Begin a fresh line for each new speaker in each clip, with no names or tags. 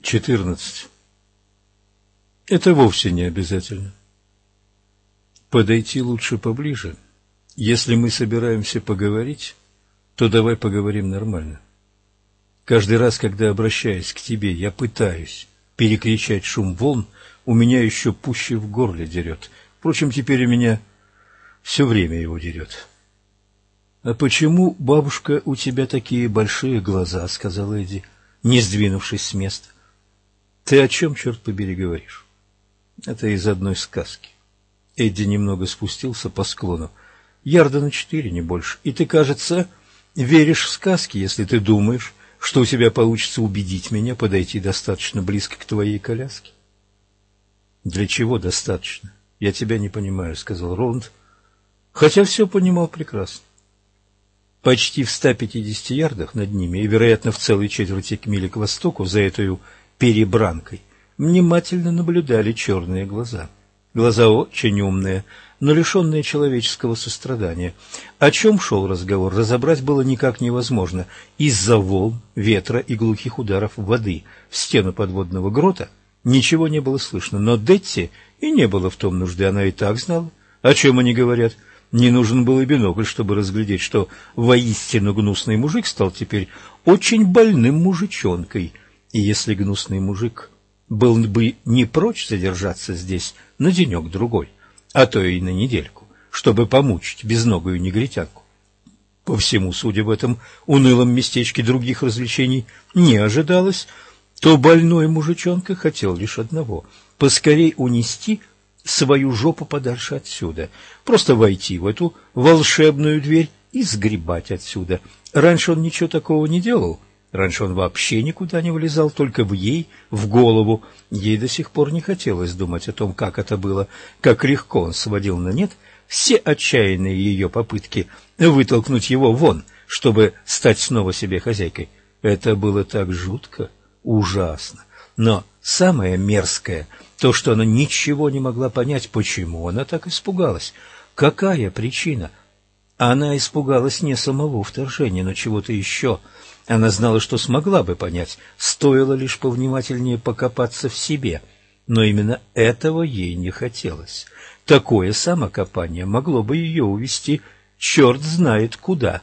14. Это вовсе не обязательно. Подойти лучше поближе. Если мы собираемся поговорить, то давай поговорим нормально. Каждый раз, когда обращаюсь к тебе, я пытаюсь перекричать шум волн, у меня еще пуще в горле дерет. Впрочем, теперь у меня все время его дерет. — А почему, бабушка, у тебя такие большие глаза? — сказал Эдди, не сдвинувшись с места. — Ты о чем, черт побери, говоришь? — Это из одной сказки. Эдди немного спустился по склону. Ярда на 4, не больше. И ты, кажется, веришь в сказки, если ты думаешь, что у тебя получится убедить меня подойти достаточно близко к твоей коляске. — Для чего достаточно? Я тебя не понимаю, — сказал Роланд, хотя все понимал прекрасно. Почти в 150 ярдах над ними, и, вероятно, в целой четверти мили к востоку, за этой перебранкой, внимательно наблюдали черные глаза. Глаза очень умные, но лишенные человеческого сострадания. О чем шел разговор, разобрать было никак невозможно. Из-за волн, ветра и глухих ударов воды в стену подводного грота ничего не было слышно. Но Детти и не было в том нужды, она и так знала, о чем они говорят. Не нужен был и бинокль, чтобы разглядеть, что воистину гнусный мужик стал теперь очень больным мужичонкой. И если гнусный мужик был бы не прочь задержаться здесь на денек-другой, а то и на недельку, чтобы помучить безногую негритянку, по всему, судя в этом унылом местечке, других развлечений не ожидалось, то больной мужичонка хотел лишь одного — поскорей унести свою жопу подальше отсюда, просто войти в эту волшебную дверь и сгребать отсюда. Раньше он ничего такого не делал, раньше он вообще никуда не вылезал, только в голову. Ей до сих пор не хотелось думать о том, как это было, как легко он сводил на нет все отчаянные ее попытки вытолкнуть его вон, чтобы стать снова себе хозяйкой. Это было так жутко, ужасно. Но самое мерзкое — то, что она ничего не могла понять, почему она так испугалась. Какая причина? Она испугалась не самого вторжения, но чего-то еще. Она знала, что смогла бы понять, стоило лишь повнимательнее покопаться в себе. Но именно этого ей не хотелось. Такое самокопание могло бы ее увести черт знает куда.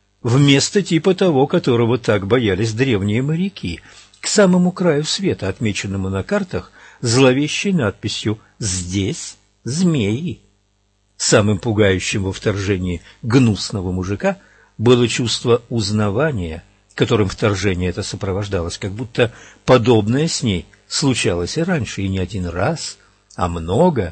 Вместо типа того, которого так боялись древние моряки, к самому краю света, отмеченному на картах зловещей надписью «Здесь змеи». Самым пугающим во вторжении гнусного мужика было чувство узнавания, которым вторжение это сопровождалось, как будто подобное с ней случалось и раньше, и не один раз, а много.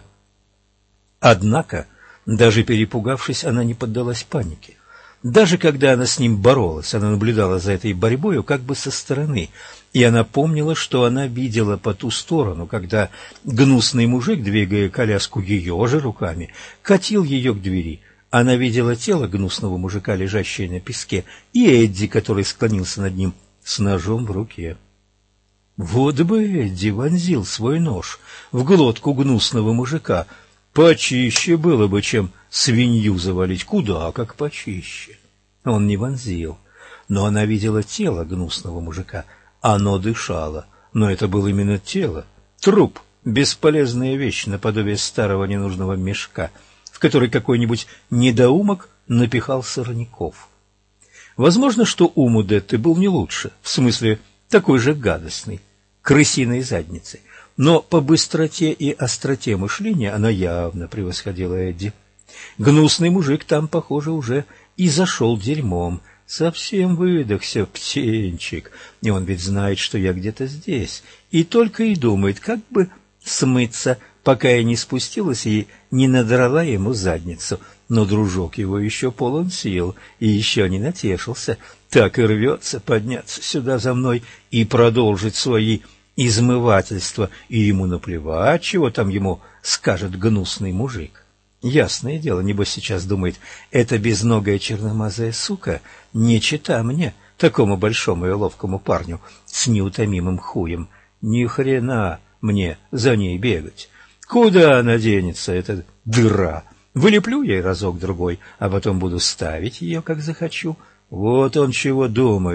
Однако, даже перепугавшись, она не поддалась панике. Даже когда она с ним боролась, она наблюдала за этой борьбой как бы со стороны, и она помнила, что она видела по ту сторону, когда гнусный мужик, двигая коляску ее же руками, катил ее к двери. Она видела тело гнусного мужика, лежащее на песке, и Эдди, который склонился над ним с ножом в руке. Вот бы Эдди вонзил свой нож в глотку гнусного мужика. Почище было бы, чем свинью завалить, куда как почище. Он не вонзил, но она видела тело гнусного мужика. Оно дышало, но это было именно тело. Труп — бесполезная вещь, наподобие старого ненужного мешка, в который какой-нибудь недоумок напихал сорняков. Возможно, что ум у Детты был не лучше, в смысле такой же гадостный, крысиной задницей, но по быстроте и остроте мышления она явно превосходила Эдди. Гнусный мужик там, похоже, уже и зашел дерьмом. Совсем выдохся птенчик, и он ведь знает, что я где-то здесь, и только и думает, как бы смыться, пока я не спустилась и не надрала ему задницу. Но дружок его еще полон сил и еще не натешился, так и рвется подняться сюда за мной и продолжить свои измывательства, и ему наплевать, чего там ему скажет гнусный мужик. Ясное дело, небось сейчас думает, эта безногая черномазая сука не чита мне, такому большому и ловкому парню с неутомимым хуем. Ни хрена мне за ней бегать. Куда она денется, эта дыра? Вылеплю ей разок-другой, а потом буду ставить ее, как захочу. Вот он чего думает.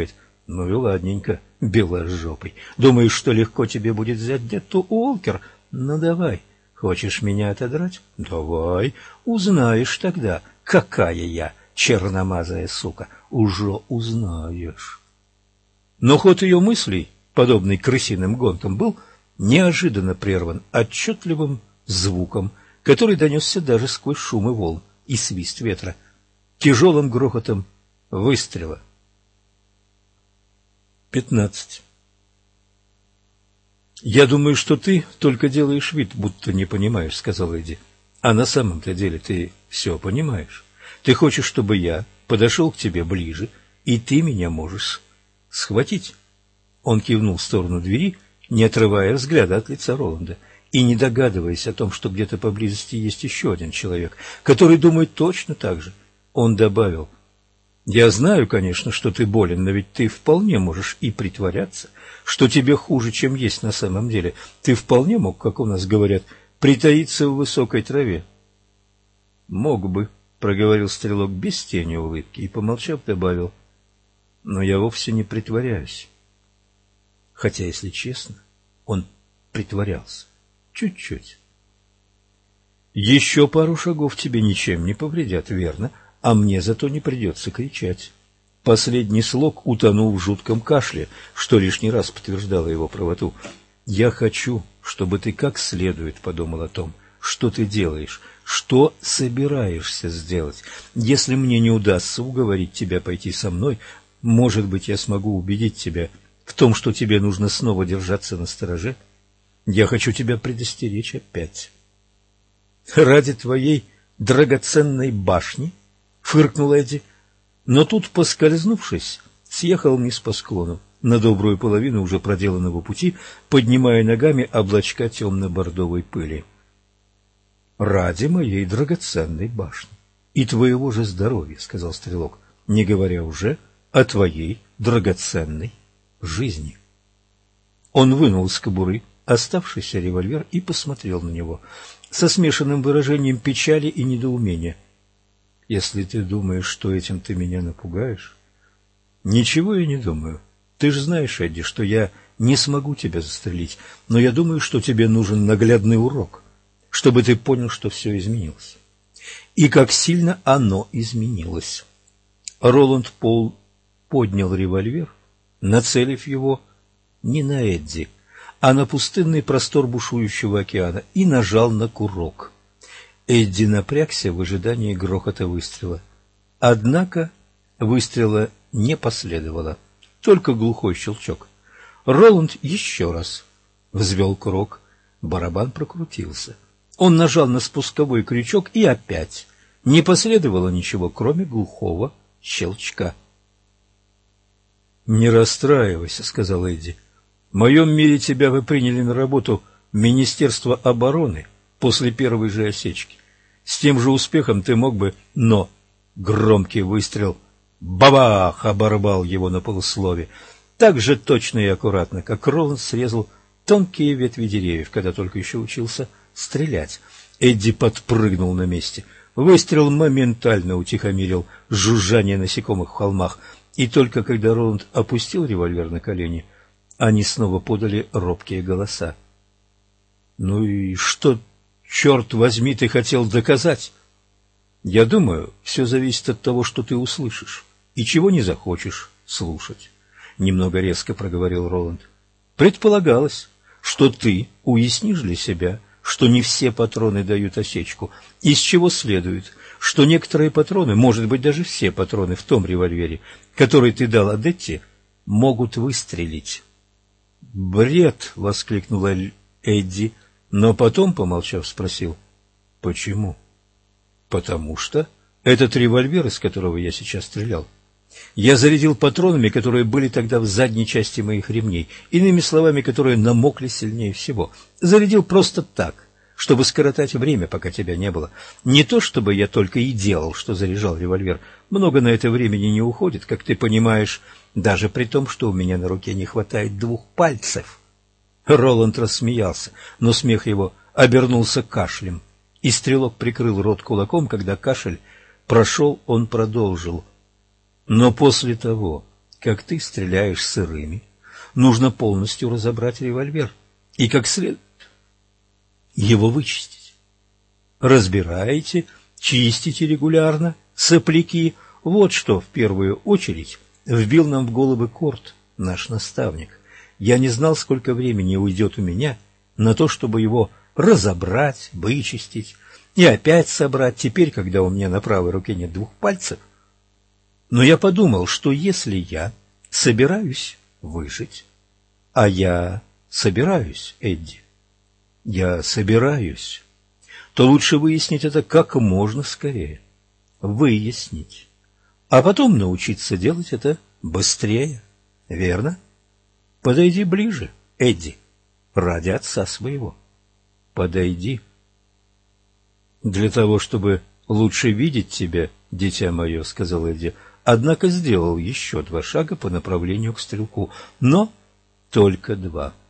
Ну и ладненько, беложопый. Думаешь, что легко тебе будет взять Детту Уолкер? Ну давай. Хочешь меня отодрать? Давай. Узнаешь тогда, какая я черномазая сука. Уже узнаешь. Но ход ее мыслей, подобный крысиным гонкам, был неожиданно прерван отчетливым звуком, который донесся даже сквозь шумы волн и свист ветра, тяжелым грохотом выстрела. 15. «Я думаю, что ты только делаешь вид, будто не понимаешь», — сказал Эдди. «А на самом-то деле ты все понимаешь. Ты хочешь, чтобы я подошел к тебе ближе, и ты меня можешь схватить». Он кивнул в сторону двери, не отрывая взгляда от лица Роланда, и не догадываясь о том, что где-то поблизости есть еще один человек, который думает точно так же. Он добавил: «Я знаю, конечно, что ты болен, но ведь ты вполне можешь и притворяться, что тебе хуже, чем есть на самом деле. Ты вполне мог, как у нас говорят, притаиться в высокой траве». «Мог бы», — проговорил стрелок без тени улыбки и, помолчав, добавил: «но я вовсе не притворяюсь». Хотя, если честно, он притворялся. Чуть-чуть. «Еще пару шагов тебе ничем не повредят, верно? А мне зато не придется кричать». Последний слог утонул в жутком кашле, что лишний раз подтверждало его правоту. «Я хочу, чтобы ты как следует подумал о том, что ты делаешь, что собираешься сделать. Если мне не удастся уговорить тебя пойти со мной, может быть, я смогу убедить тебя в том, что тебе нужно снова держаться настороже. Я хочу тебя предостеречь опять». «Ради твоей драгоценной башни?» — фыркнул Эдди. Но тут, поскользнувшись, съехал вниз по склону, на добрую половину уже проделанного пути, поднимая ногами облачка темно-бордовой пыли. «Ради моей драгоценной башни и твоего же здоровья», — сказал стрелок, — «не говоря уже о твоей драгоценной жизни». Он вынул из кобуры оставшийся револьвер и посмотрел на него со смешанным выражением печали и недоумения. «Если ты думаешь, что этим ты меня напугаешь...» «Ничего я не думаю. Ты же знаешь, Эдди, что я не смогу тебя застрелить, но я думаю, что тебе нужен наглядный урок, чтобы ты понял, что все изменилось. И как сильно оно изменилось». Роланд Пол поднял револьвер, нацелив его не на Эдди, а на пустынный простор бушующего океана, и нажал на курок. Эдди напрягся в ожидании грохота выстрела. Однако выстрела не последовало, только глухой щелчок. Роланд еще раз взвел курок, барабан прокрутился. Он нажал на спусковой крючок, и опять не последовало ничего, кроме глухого щелчка. «Не расстраивайся», — сказал Эдди. «В моем мире тебя вы приняли на работу в Министерство обороны после первой же осечки. С тем же успехом ты мог бы, но...» Громкий выстрел «бабах» оборвал его на полуслове. Так же точно и аккуратно, как Роланд срезал тонкие ветви деревьев, когда только еще учился стрелять. Эдди подпрыгнул на месте. Выстрел моментально утихомирил жужжание насекомых в холмах, и только когда Роланд опустил револьвер на колени, они снова подали робкие голоса. «Ну и что, черт возьми, ты хотел доказать?» «Я думаю, все зависит от того, что ты услышишь и чего не захочешь слушать», — немного резко проговорил Роланд. «Предполагалось, что ты уяснишь для себя, что не все патроны дают осечку, из чего следует, что некоторые патроны, может быть, даже все патроны в том револьвере, который ты дал Адетте, могут выстрелить». «Бред!» — воскликнул Эдди, но потом, помолчав, спросил: «Почему?» «Потому что этот револьвер, из которого я сейчас стрелял, я зарядил патронами, которые были тогда в задней части моих ремней, иными словами, которые намокли сильнее всего. Зарядил просто так, чтобы скоротать время, пока тебя не было. Не то, чтобы я только и делал, что заряжал револьвер. Много на это времени не уходит, как ты понимаешь, даже при том, что у меня на руке не хватает 2 пальцев». Роланд рассмеялся, но смех его обернулся кашлем, и стрелок прикрыл рот кулаком. Когда кашель прошел, он продолжил: «Но после того, как ты стреляешь сырыми, нужно полностью разобрать револьвер и как следует его вычистить. Разбираете, чистите регулярно сопляки. Вот что в первую очередь вбил нам в головы Корт, наш наставник. Я не знал, сколько времени уйдет у меня на то, чтобы его разобрать, вычистить и опять собрать, теперь, когда у меня на правой руке нет 2 пальцев. Но я подумал, что если я собираюсь выжить, а я собираюсь, Эдди, я собираюсь, то лучше выяснить это как можно скорее. Выяснить. А потом научиться делать это быстрее. Верно? Подойди ближе, Эдди, ради отца своего. Подойди. Для того, чтобы лучше видеть тебя, дитя мое, сказал Эдди, однако сделал еще 2 шага по направлению к стрелку, но только 2.